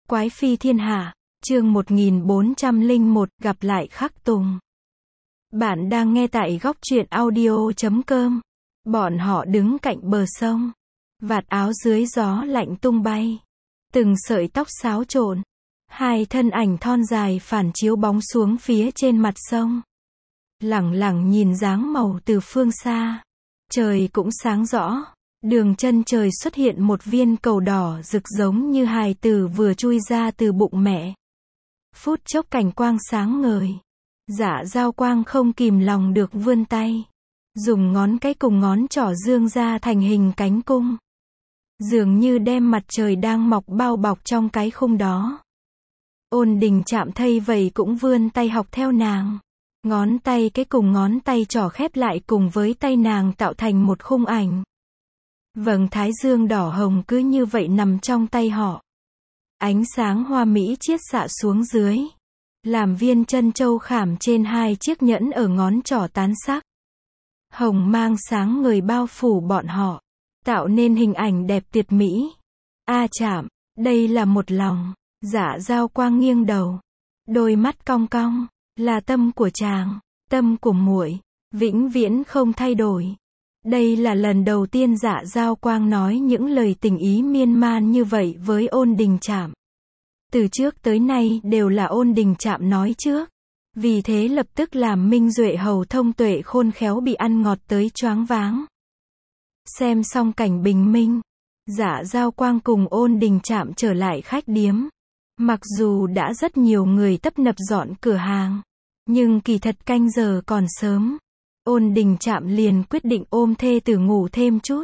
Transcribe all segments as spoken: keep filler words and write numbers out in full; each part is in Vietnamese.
Quái phi thiên hạ, chương một nghìn bốn trăm lẻ một, gặp lại Khắc Tùng. Bạn đang nghe tại góc truyện audio chấm com. Bọn họ đứng cạnh bờ sông. Vạt áo dưới gió lạnh tung bay. Từng sợi tóc xáo trộn. Hai thân ảnh thon dài phản chiếu bóng xuống phía trên mặt sông. Lẳng lẳng nhìn dáng màu từ phương xa. Trời cũng sáng rõ. Đường chân trời xuất hiện một viên cầu đỏ rực giống như hài tử vừa chui ra từ bụng mẹ. Phút chốc cảnh quang sáng ngời. Dạ Dao Quang không kìm lòng được vươn tay. Dùng ngón cái cùng ngón trỏ dương ra thành hình cánh cung. Dường như đem mặt trời đang mọc bao bọc trong cái khung đó. Ôn Đình chạm thấy vậy cũng vươn tay học theo nàng. Ngón tay cái cùng ngón tay trỏ khép lại cùng với tay nàng tạo thành một khung ảnh. Vầng thái dương đỏ hồng cứ như vậy nằm trong tay họ. Ánh sáng hoa mỹ chiết xạ xuống dưới. Làm viên chân châu khảm trên hai chiếc nhẫn ở ngón trỏ tán sắc. Hồng mang sáng ngời bao phủ bọn họ. Tạo nên hình ảnh đẹp tuyệt mỹ. A chạm, đây là một lòng. Dạ Dao Quang nghiêng đầu. Đôi mắt cong cong. Là tâm của chàng. Tâm của muội. Vĩnh viễn không thay đổi. Đây là lần đầu tiên Dạ Dao Quang nói những lời tình ý miên man như vậy với Ôn Đình Trạm. Từ trước tới nay đều là Ôn Đình Trạm nói trước. Vì thế lập tức làm Minh Duệ hầu thông tuệ khôn khéo bị ăn ngọt tới choáng váng. Xem xong cảnh bình minh, Dạ Dao Quang cùng Ôn Đình Trạm trở lại khách điếm. Mặc dù đã rất nhiều người tấp nập dọn cửa hàng, nhưng kỳ thật canh giờ còn sớm. Ôn Đình Trạm liền quyết định ôm thê tử ngủ thêm chút.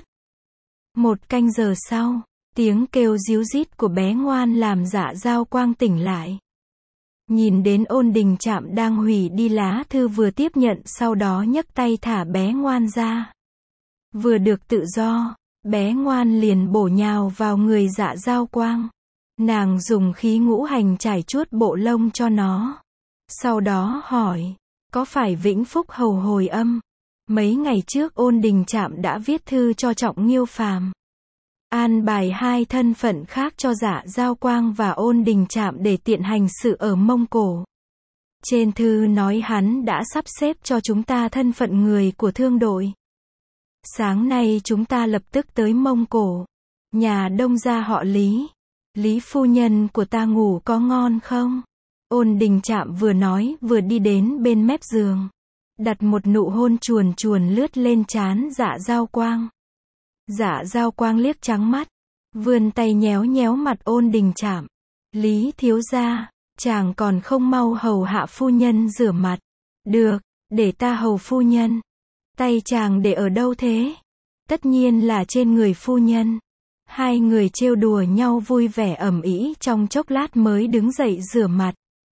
Một canh giờ sau, tiếng kêu ríu rít của bé ngoan làm Dạ Dao Quang tỉnh lại. Nhìn đến Ôn Đình Trạm đang hủy đi lá thư vừa tiếp nhận, sau đó nhấc tay thả bé ngoan ra. Vừa được tự do, bé ngoan liền bổ nhào vào người Dạ Dao Quang. Nàng dùng khí ngũ hành trải chuốt bộ lông cho nó. Sau đó hỏi, có phải Vĩnh Phúc hầu hồi âm? Mấy ngày trước Ôn Đình Trạm đã viết thư cho Trọng Nghiêu Phàm, an bài hai thân phận khác cho Dạ Dao Quang và Ôn Đình Trạm để tiện hành sự ở Mông Cổ. Trên thư nói hắn đã sắp xếp cho chúng ta thân phận người của thương đội. Sáng nay chúng ta lập tức tới Mông Cổ. Nhà đông gia họ Lý. Lý phu nhân của ta ngủ có ngon không? Ôn Đình Trạm vừa nói vừa đi đến bên mép giường. Đặt một nụ hôn chuồn chuồn lướt lên trán Dạ Dao Quang. Dạ Dao Quang liếc trắng mắt. Vươn tay nhéo nhéo mặt Ôn Đình Trạm. Lý thiếu gia, chàng còn không mau hầu hạ phu nhân rửa mặt. Được, để ta hầu phu nhân. Tay chàng để ở đâu thế? Tất nhiên là trên người phu nhân. Hai người trêu đùa nhau vui vẻ ầm ĩ trong chốc lát mới đứng dậy rửa mặt.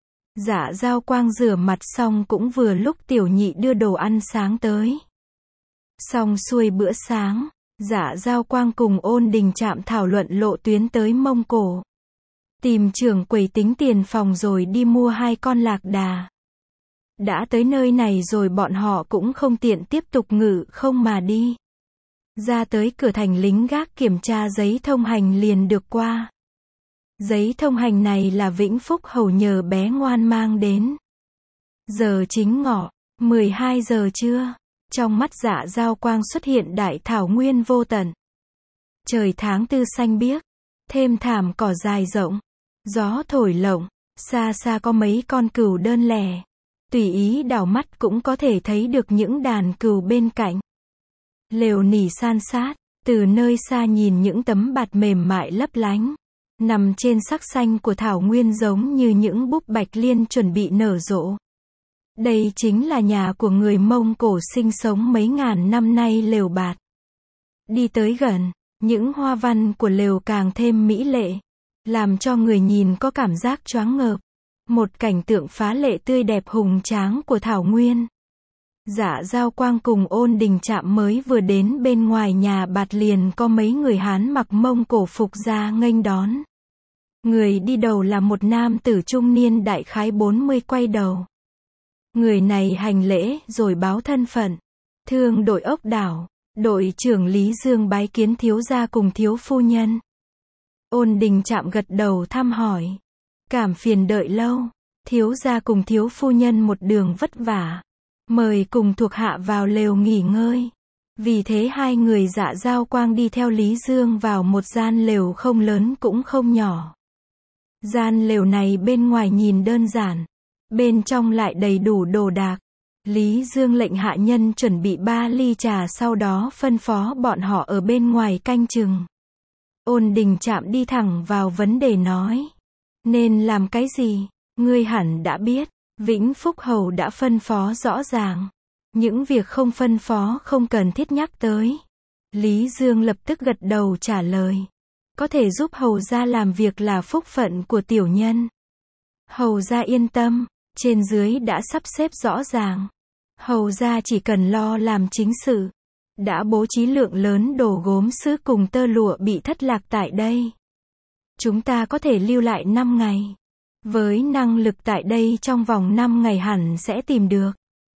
Dạ Dao Quang rửa mặt xong cũng vừa lúc tiểu nhị đưa đồ ăn sáng tới. Xong xuôi bữa sáng, Dạ Dao Quang cùng Ôn Đình Trạm thảo luận lộ tuyến tới Mông Cổ. Tìm trưởng quầy tính tiền phòng rồi đi mua hai con lạc đà. Đã tới nơi này rồi bọn họ cũng không tiện tiếp tục ngự không mà đi. Ra tới cửa thành lính gác kiểm tra giấy thông hành liền được qua. Giấy thông hành này là Vĩnh Phúc hầu nhờ bé ngoan mang đến. Giờ chính ngọ, mười hai giờ trưa. Trong mắt Dạ Dao Quang xuất hiện đại thảo nguyên vô tận. Trời tháng tư xanh biếc, thêm thảm cỏ dài rộng. Gió thổi lộng, xa xa có mấy con cừu đơn lẻ. Tùy ý đảo mắt cũng có thể thấy được những đàn cừu bên cạnh. Lều nỉ san sát, từ nơi xa nhìn những tấm bạt mềm mại lấp lánh. Nằm trên sắc xanh của thảo nguyên giống như những búp bạch liên chuẩn bị nở rộ. Đây chính là nhà của người Mông Cổ sinh sống mấy ngàn năm nay lều bạt. Đi tới gần, những hoa văn của lều càng thêm mỹ lệ. Làm cho người nhìn có cảm giác choáng ngợp. Một cảnh tượng phá lệ tươi đẹp hùng tráng của thảo nguyên. Dạ Dao Quang cùng Ôn Đình Trạm mới vừa đến bên ngoài nhà bạt liền có mấy người Hán mặc Mông Cổ phục ra nghênh đón. Người đi đầu là một nam tử trung niên đại khái bốn mươi quay đầu. Người này hành lễ rồi báo thân phận. Thương đội ốc đảo, đội trưởng Lý Dương bái kiến thiếu gia cùng thiếu phu nhân. Ôn Đình Trạm gật đầu thăm hỏi. Cảm phiền đợi lâu. Thiếu gia cùng thiếu phu nhân một đường vất vả. Mời cùng thuộc hạ vào lều nghỉ ngơi. Vì thế hai người Dạ Giao Quang đi theo Lý Dương vào một gian lều không lớn cũng không nhỏ. Gian lều này bên ngoài nhìn đơn giản. Bên trong lại đầy đủ đồ đạc. Lý Dương lệnh hạ nhân chuẩn bị ba ly trà, sau đó phân phó bọn họ ở bên ngoài canh chừng. Ôn Đình Trạm đi thẳng vào vấn đề nói. Nên làm cái gì? Ngươi hẳn đã biết. Vĩnh Phúc Hầu đã phân phó rõ ràng. Những việc không phân phó không cần thiết nhắc tới. Lý Dương lập tức gật đầu trả lời. Có thể giúp hầu gia làm việc là phúc phận của tiểu nhân. Hầu gia yên tâm, trên dưới đã sắp xếp rõ ràng. Hầu gia chỉ cần lo làm chính sự. Đã bố trí lượng lớn đồ gốm sứ cùng tơ lụa bị thất lạc tại đây. Chúng ta có thể lưu lại năm ngày. Với năng lực tại đây trong vòng năm ngày hẳn sẽ tìm được.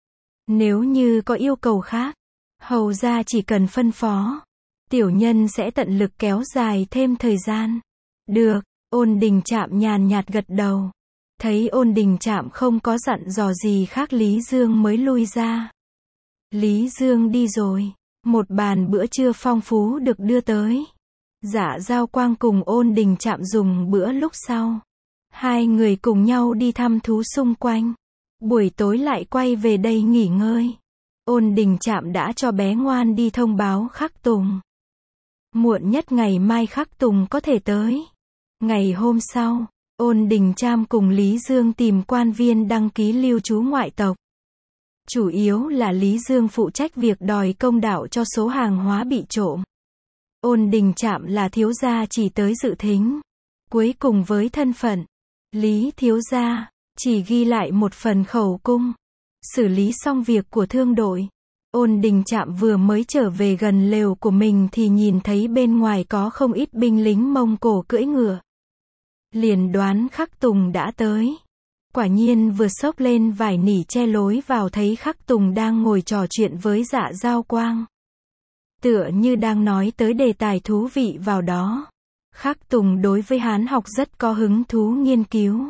Nếu như có yêu cầu khác, hầu gia chỉ cần phân phó. Tiểu nhân sẽ tận lực kéo dài thêm thời gian. Được, Ôn Đình Trạm nhàn nhạt gật đầu. Thấy Ôn Đình Trạm không có dặn dò gì khác, Lý Dương mới lui ra. Lý Dương đi rồi. Một bàn bữa trưa phong phú được đưa tới. Dạ Giao Quang cùng Ôn Đình Trạm dùng bữa lúc sau. Hai người cùng nhau đi thăm thú xung quanh. Buổi tối lại quay về đây nghỉ ngơi. Ôn Đình Trạm đã cho bé ngoan đi thông báo Khắc Tùng. Muộn nhất ngày mai Khắc Tùng có thể tới. Ngày hôm sau, Ôn Đình Trạm cùng Lý Dương tìm quan viên đăng ký lưu trú ngoại tộc. Chủ yếu là Lý Dương phụ trách việc đòi công đạo cho số hàng hóa bị trộm. Ôn Đình Trạm là thiếu gia chỉ tới dự thính. Cuối cùng với thân phận Lý thiếu gia, chỉ ghi lại một phần khẩu cung. Xử lý xong việc của thương đội. Ôn Đình Trạm vừa mới trở về gần lều của mình thì nhìn thấy bên ngoài có không ít binh lính Mông Cổ cưỡi ngựa. Liền đoán Khắc Tùng đã tới. Quả nhiên vừa xốc lên vải nỉ che lối vào thấy Khắc Tùng đang ngồi trò chuyện với Dạ Giao Quang. Tựa như đang nói tới đề tài thú vị vào đó. Khắc Tùng đối với Hán học rất có hứng thú nghiên cứu.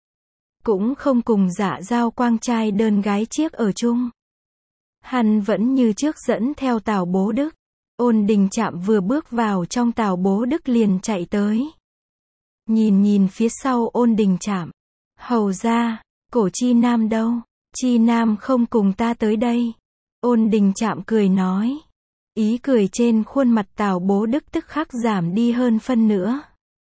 Cũng không cùng Dạ Giao Quang trai đơn gái chiếc ở chung. Hắn vẫn như trước dẫn theo Tào Bố Đức. Ôn Đình Trạm vừa bước vào trong, Tào Bố Đức liền chạy tới. Nhìn nhìn phía sau Ôn Đình Trạm. Hầu ra, cổ Chi Nam đâu? Chi Nam không cùng ta tới đây. Ôn Đình Trạm cười nói. Ý cười trên khuôn mặt Tào Bố Đức tức khắc giảm đi hơn phân nữa.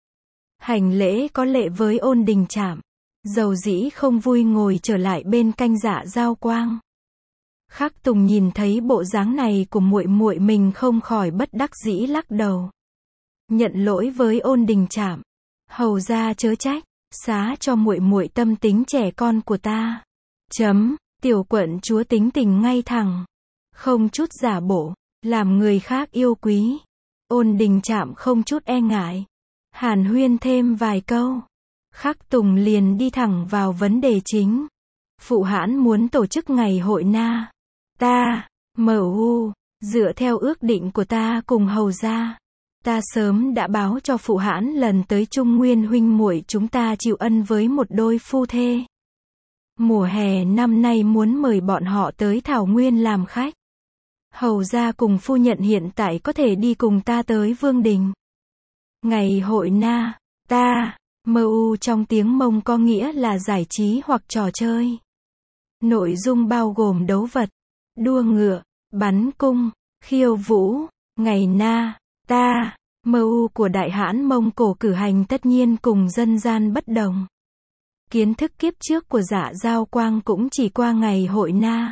Hành lễ có lệ với Ôn Đình Trạm. Dầu dĩ không vui ngồi trở lại bên canh Dạ Giao Quang. Khắc Tùng nhìn thấy bộ dáng này của muội muội mình không khỏi bất đắc dĩ lắc đầu. Nhận lỗi với Ôn Đình Trạm. Hầu ra chớ trách, xá cho muội muội tâm tính trẻ con của ta. Chấm, tiểu quận chúa tính tình ngay thẳng. Không chút giả bộ, làm người khác yêu quý. Ôn Đình Trạm không chút e ngại. Hàn huyên thêm vài câu. Khắc Tùng liền đi thẳng vào vấn đề chính. Phụ hãn muốn tổ chức ngày hội Na. Ta, em u, dựa theo ước định của ta cùng hầu gia. Ta sớm đã báo cho phụ hãn lần tới Trung Nguyên huynh muội chúng ta chịu ân với một đôi phu thê. Mùa hè năm nay muốn mời bọn họ tới Thảo Nguyên làm khách. Hầu gia cùng phu nhận hiện tại có thể đi cùng ta tới Vương Đình. Ngày hội Na, ta, em u trong tiếng Mông có nghĩa là giải trí hoặc trò chơi. Nội dung bao gồm đấu vật, đua ngựa, bắn cung, khiêu vũ. Ngày Na, ta, em u của Đại Hãn Mông Cổ cử hành tất nhiên cùng dân gian bất đồng. Kiến thức kiếp trước của Dạ Giao Quang cũng chỉ qua ngày hội Na.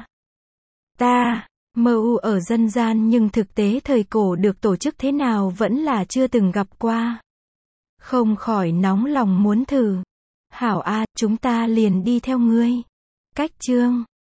Ta, em u ở dân gian nhưng thực tế thời cổ được tổ chức thế nào vẫn là chưa từng gặp qua. Không khỏi nóng lòng muốn thử. Hảo a, chúng ta liền đi theo ngươi. Cách chương